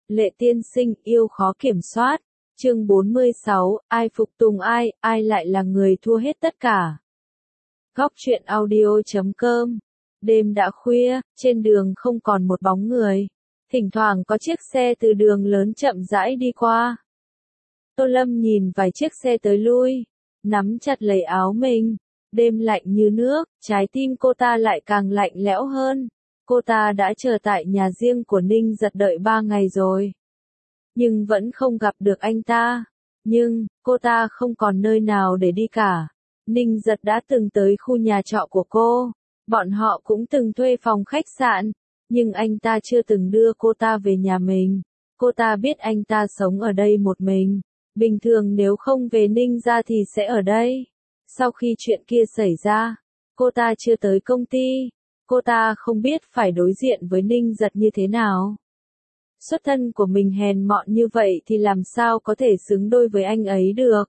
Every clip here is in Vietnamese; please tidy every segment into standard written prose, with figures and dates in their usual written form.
Lệ tiên sinh yêu khó kiểm soát. Chương 46, ai phục tùng ai, ai lại là người thua hết tất cả. Góc truyện audio.com. Đêm đã khuya, trên đường không còn một bóng người. Thỉnh thoảng có chiếc xe từ đường lớn chậm rãi đi qua. Tô Lâm nhìn vài chiếc xe tới lui, nắm chặt lấy áo mình. Đêm lạnh như nước, trái tim cô ta lại càng lạnh lẽo hơn. Cô ta đã chờ tại nhà riêng của Ninh Giật đợi 3 ngày rồi. Nhưng vẫn không gặp được anh ta. Nhưng, cô ta không còn nơi nào để đi cả. Ninh Giật đã từng tới khu nhà trọ của cô. Bọn họ cũng từng thuê phòng khách sạn. Nhưng anh ta chưa từng đưa cô ta về nhà mình. Cô ta biết anh ta sống ở đây một mình. Bình thường nếu không về Ninh gia thì sẽ ở đây. Sau khi chuyện kia xảy ra, cô ta chưa tới công ty. Cô ta không biết phải đối diện với Ninh Giật như thế nào. Xuất thân của mình hèn mọn như vậy thì làm sao có thể xứng đôi với anh ấy được.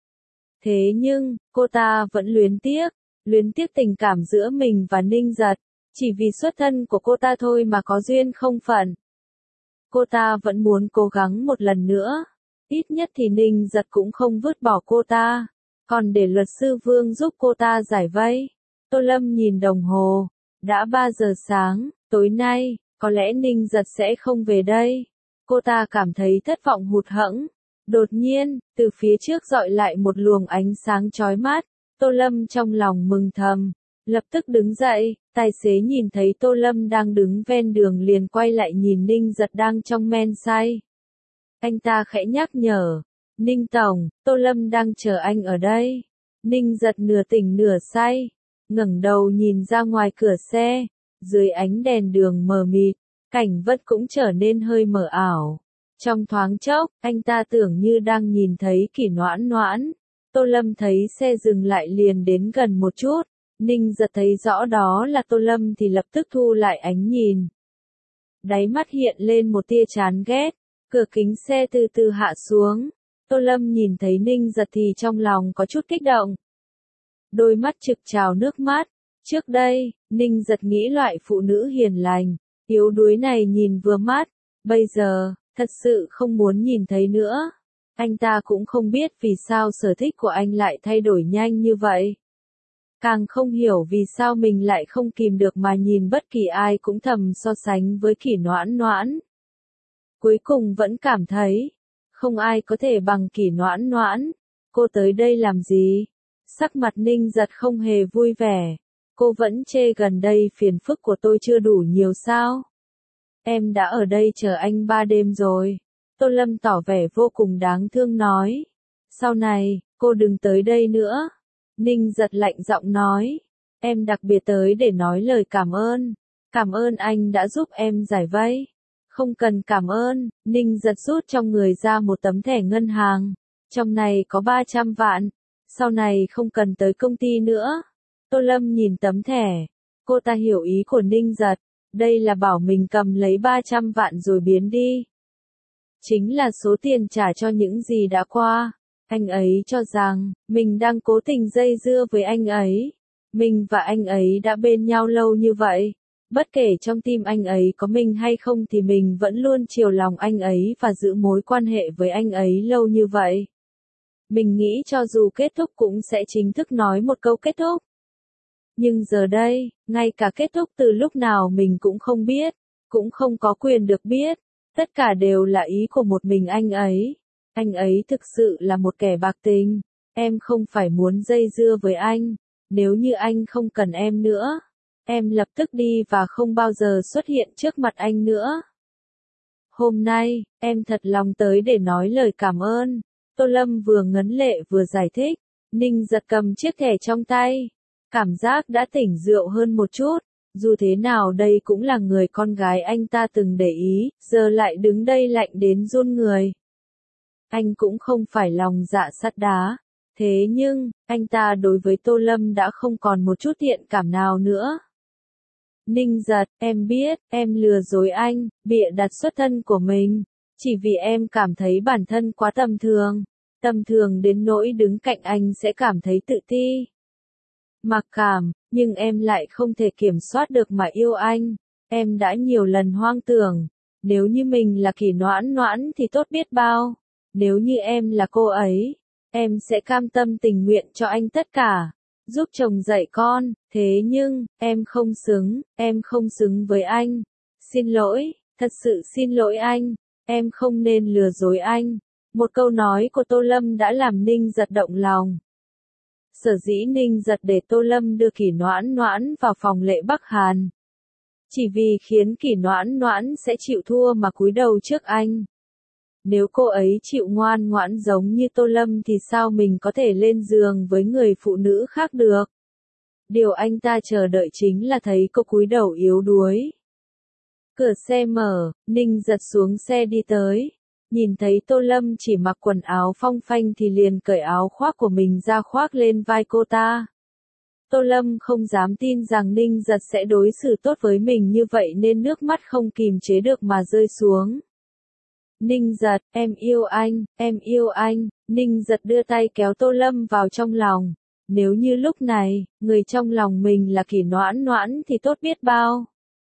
Thế nhưng, cô ta vẫn luyến tiếc tình cảm giữa mình và Ninh Giật. Chỉ vì xuất thân của cô ta thôi mà có duyên không phận. Cô ta vẫn muốn cố gắng một lần nữa. Ít nhất thì Ninh Giật cũng không vứt bỏ cô ta. Còn để luật sư Vương giúp cô ta giải vây. Tô Lâm nhìn đồng hồ. Đã 3 giờ sáng, tối nay, có lẽ Ninh Giật sẽ không về đây. Cô ta cảm thấy thất vọng hụt hẫng. Đột nhiên, từ phía trước dọi lại một luồng ánh sáng chói mắt. Tô Lâm trong lòng mừng thầm. Lập tức đứng dậy, tài xế nhìn thấy Tô Lâm đang đứng ven đường liền quay lại nhìn Ninh Giật đang trong men say. Anh ta khẽ nhắc nhở. Ninh Tổng, Tô Lâm đang chờ anh ở đây. Ninh Giật nửa tỉnh nửa say. Ngẩng đầu nhìn ra ngoài cửa xe. Dưới ánh đèn đường mờ mịt, cảnh vật cũng trở nên hơi mờ ảo. Trong thoáng chốc, anh ta tưởng như đang nhìn thấy Kỷ Noãn Noãn. Tô Lâm thấy xe dừng lại liền đến gần một chút. Ninh Giật thấy rõ đó là Tô Lâm thì lập tức thu lại ánh nhìn. Đáy mắt hiện lên một tia chán ghét. Cửa kính xe từ từ hạ xuống. Tô Lâm nhìn thấy Ninh Giật thì trong lòng có chút kích động. Đôi mắt trực trào nước mắt. Trước đây, Ninh Giật nghĩ loại phụ nữ hiền lành, yếu đuối này nhìn vừa mắt. Bây giờ, thật sự không muốn nhìn thấy nữa. Anh ta cũng không biết vì sao sở thích của anh lại thay đổi nhanh như vậy. Càng không hiểu vì sao mình lại không kìm được mà nhìn bất kỳ ai cũng thầm so sánh với Kỷ Noãn Noãn. Cuối cùng vẫn cảm thấy, không ai có thể bằng Kỷ Noãn Noãn. Cô tới đây làm gì? Sắc mặt Ninh Giật không hề vui vẻ. Cô vẫn chê gần đây phiền phức của tôi chưa đủ nhiều sao? Em đã ở đây chờ anh 3 đêm rồi. Tô Lâm tỏ vẻ vô cùng đáng thương nói. Sau này, cô đừng tới đây nữa. Ninh Giật lạnh giọng nói. Em đặc biệt tới để nói lời cảm ơn. Cảm ơn anh đã giúp em giải vây. Không cần cảm ơn. Ninh Giật rút trong người ra một tấm thẻ ngân hàng. Trong này có 300 vạn. Sau này không cần tới công ty nữa. Tô Lâm nhìn tấm thẻ. Cô ta hiểu ý của Ninh Giật. Đây là bảo mình cầm lấy 300 vạn rồi biến đi. Chính là số tiền trả cho những gì đã qua. Anh ấy cho rằng, mình đang cố tình dây dưa với anh ấy. Mình và anh ấy đã bên nhau lâu như vậy. Bất kể trong tim anh ấy có mình hay không thì mình vẫn luôn chiều lòng anh ấy và giữ mối quan hệ với anh ấy lâu như vậy. Mình nghĩ cho dù kết thúc cũng sẽ chính thức nói một câu kết thúc. Nhưng giờ đây, ngay cả kết thúc từ lúc nào mình cũng không biết, cũng không có quyền được biết. Tất cả đều là ý của một mình anh ấy. Anh ấy thực sự là một kẻ bạc tình. Em không phải muốn dây dưa với anh. Nếu như anh không cần em nữa, em lập tức đi và không bao giờ xuất hiện trước mặt anh nữa. Hôm nay, em thật lòng tới để nói lời cảm ơn. Tô Lâm vừa ngấn lệ vừa giải thích. Ninh Giật cầm chiếc thẻ trong tay. Cảm giác đã tỉnh rượu hơn một chút. Dù thế nào đây cũng là người con gái anh ta từng để ý, giờ lại đứng đây lạnh đến run người. Anh cũng không phải lòng dạ sắt đá. Thế nhưng, anh ta đối với Tô Lâm đã không còn một chút thiện cảm nào nữa. Ninh Giật, em biết, em lừa dối anh, bịa đặt xuất thân của mình. Chỉ vì em cảm thấy bản thân quá tầm thường. Tầm thường đến nỗi đứng cạnh anh sẽ cảm thấy tự ti. Mặc cảm, nhưng em lại không thể kiểm soát được mà yêu anh. Em đã nhiều lần hoang tưởng. Nếu như mình là Kỷ Noãn Noãn thì tốt biết bao. Nếu như em là cô ấy, em sẽ cam tâm tình nguyện cho anh tất cả, giúp chồng dạy con, thế nhưng, em không xứng với anh. Xin lỗi, thật sự xin lỗi anh, em không nên lừa dối anh. Một câu nói của Tô Lâm đã làm Ninh Giật động lòng. Sở dĩ Ninh Giật để Tô Lâm đưa Kỷ Noãn Noãn vào phòng Lệ Bắc Hàn, chỉ vì khiến Kỷ Noãn Noãn sẽ chịu thua mà cúi đầu trước anh. Nếu cô ấy chịu ngoan ngoãn giống như Tô Lâm thì sao mình có thể lên giường với người phụ nữ khác được? Điều anh ta chờ đợi chính là thấy cô cúi đầu yếu đuối. Cửa xe mở, Ninh Giật xuống xe đi tới. Nhìn thấy Tô Lâm chỉ mặc quần áo phong phanh thì liền cởi áo khoác của mình ra khoác lên vai cô ta. Tô Lâm không dám tin rằng Ninh Giật sẽ đối xử tốt với mình như vậy nên nước mắt không kìm chế được mà rơi xuống. Ninh Giật, em yêu anh, em yêu anh. Ninh Giật đưa tay kéo Tô Lâm vào trong lòng. Nếu như lúc này, người trong lòng mình là Kỷ Noãn Noãn thì tốt biết bao.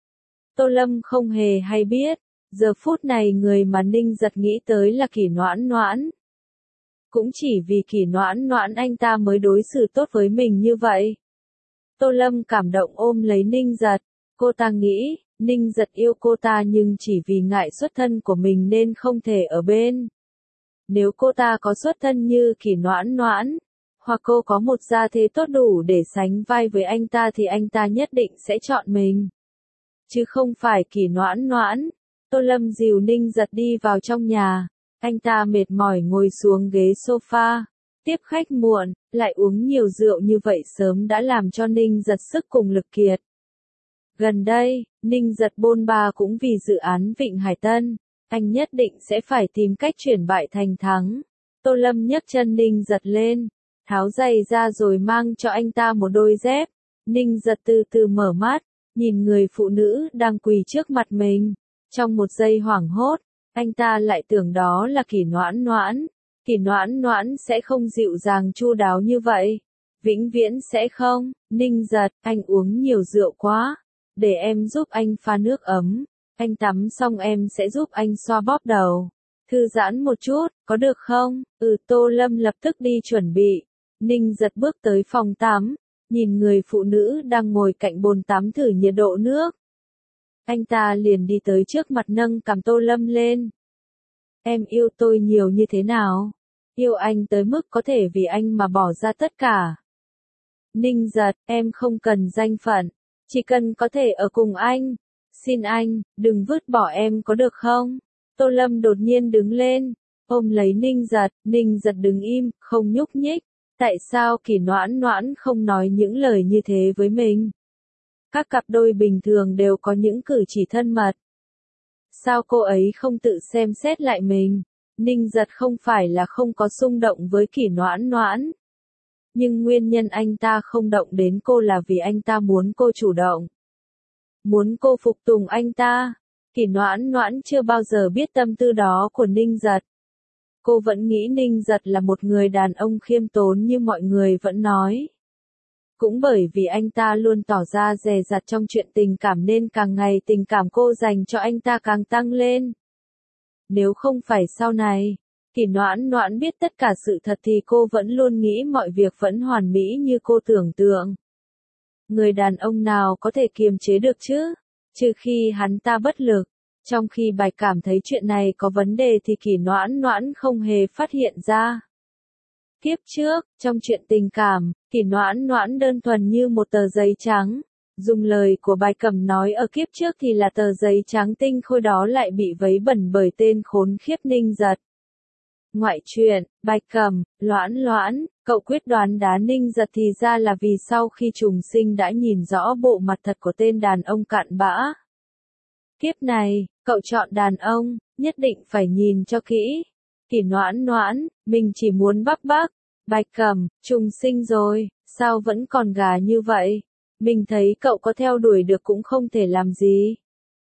Tô Lâm không hề hay biết, giờ phút này người mà Ninh Giật nghĩ tới là Kỷ Noãn Noãn. Cũng chỉ vì Kỷ Noãn Noãn anh ta mới đối xử tốt với mình như vậy. Tô Lâm cảm động ôm lấy Ninh Giật. Cô ta nghĩ, Ninh Giật yêu cô ta nhưng chỉ vì ngại xuất thân của mình nên không thể ở bên. Nếu cô ta có xuất thân như Kỷ Noãn Noãn, hoặc cô có một gia thế tốt đủ để sánh vai với anh ta thì anh ta nhất định sẽ chọn mình. Chứ không phải Kỷ Noãn Noãn. Tô Lâm dìu Ninh Giật đi vào trong nhà. Anh ta mệt mỏi ngồi xuống ghế sofa. Tiếp khách muộn, lại uống nhiều rượu như vậy sớm đã làm cho Ninh Giật sức cùng lực kiệt. Gần đây, Ninh Giật bôn ba cũng vì dự án Vịnh Hải Tân. Anh nhất định sẽ phải tìm cách chuyển bại thành thắng. Tô Lâm nhấc chân Ninh Giật lên, tháo giày ra rồi mang cho anh ta một đôi dép. Ninh Giật từ từ mở mắt, nhìn người phụ nữ đang quỳ trước mặt mình. Trong một giây hoảng hốt, anh ta lại tưởng đó là Kỷ Noãn Noãn. Kỷ Noãn Noãn sẽ không dịu dàng chu đáo như vậy. Vĩnh viễn sẽ không. Ninh Giật, anh uống nhiều rượu quá. Để em giúp anh pha nước ấm. Anh tắm xong em sẽ giúp anh xoa bóp đầu. Thư giãn một chút, có được không? Tô Lâm lập tức đi chuẩn bị. Ninh Giật bước tới phòng tắm, nhìn người phụ nữ đang ngồi cạnh bồn tắm thử nhiệt độ nước. Anh ta liền đi tới trước mặt nâng cằm Tô Lâm lên. Em yêu tôi nhiều như thế nào? Yêu anh tới mức có thể vì anh mà bỏ ra tất cả. Ninh Giật, em không cần danh phận, chỉ cần có thể ở cùng anh. Xin anh, đừng vứt bỏ em có được không? Tô Lâm đột nhiên đứng lên, ôm lấy Ninh Giật đứng im, không nhúc nhích. Tại sao Kỷ Noãn Noãn không nói những lời như thế với mình? Các cặp đôi bình thường đều có những cử chỉ thân mật. Sao cô ấy không tự xem xét lại mình? Ninh Giật không phải là không có xung động với Kỷ Noãn Noãn. Nhưng nguyên nhân anh ta không động đến cô là vì anh ta muốn cô chủ động. Muốn cô phục tùng anh ta. Kỷ Noãn Noãn chưa bao giờ biết tâm tư đó của Ninh Giật. Cô vẫn nghĩ Ninh Giật là một người đàn ông khiêm tốn như mọi người vẫn nói. Cũng bởi vì anh ta luôn tỏ ra dè dặt trong chuyện tình cảm nên càng ngày tình cảm cô dành cho anh ta càng tăng lên. Nếu không phải sau này, Kỷ Noãn Noãn biết tất cả sự thật thì cô vẫn luôn nghĩ mọi việc vẫn hoàn mỹ như cô tưởng tượng. Người đàn ông nào có thể kiềm chế được chứ? Trừ khi hắn ta bất lực. Trong khi Bạch cảm thấy chuyện này có vấn đề thì Kỷ Noãn Noãn không hề phát hiện ra. Kiếp trước, trong chuyện tình cảm, Kỷ Noãn Noãn đơn thuần như một tờ giấy trắng. Dùng lời của Bạch Cẩm nói ở kiếp trước thì là tờ giấy trắng tinh khôi đó lại bị vấy bẩn bởi tên khốn khiếp Ninh Giật. Ngoại truyện, Bạch Cẩm, Loãn, cậu quyết đoán đá Ninh Giật thì ra là vì sau khi trùng sinh đã nhìn rõ bộ mặt thật của tên đàn ông cặn bã. Kiếp này, cậu chọn đàn ông, nhất định phải nhìn cho kỹ. Kỷ Noãn Noãn, mình chỉ muốn bắp bác. Bạch Cẩm, trùng sinh rồi, sao vẫn còn gà như vậy? Mình thấy cậu có theo đuổi được cũng không thể làm gì.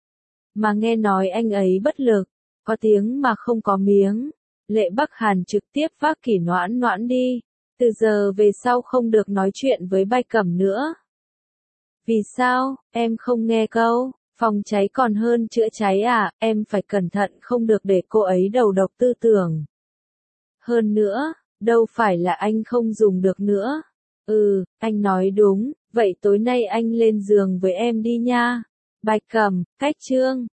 Mà nghe nói anh ấy bất lực, có tiếng mà không có miếng. Lệ Bắc Hàn trực tiếp vác Kỷ Noãn Noãn đi. Từ giờ về sau không được nói chuyện với Bạch Cẩm nữa. Vì sao, em không nghe câu? Phòng cháy còn hơn chữa cháy à, em phải cẩn thận không được để cô ấy đầu độc tư tưởng. Hơn nữa, đâu phải là anh không dùng được nữa. Anh nói đúng, vậy tối nay anh lên giường với em đi nha. Bạch Cẩm, Cách Chương.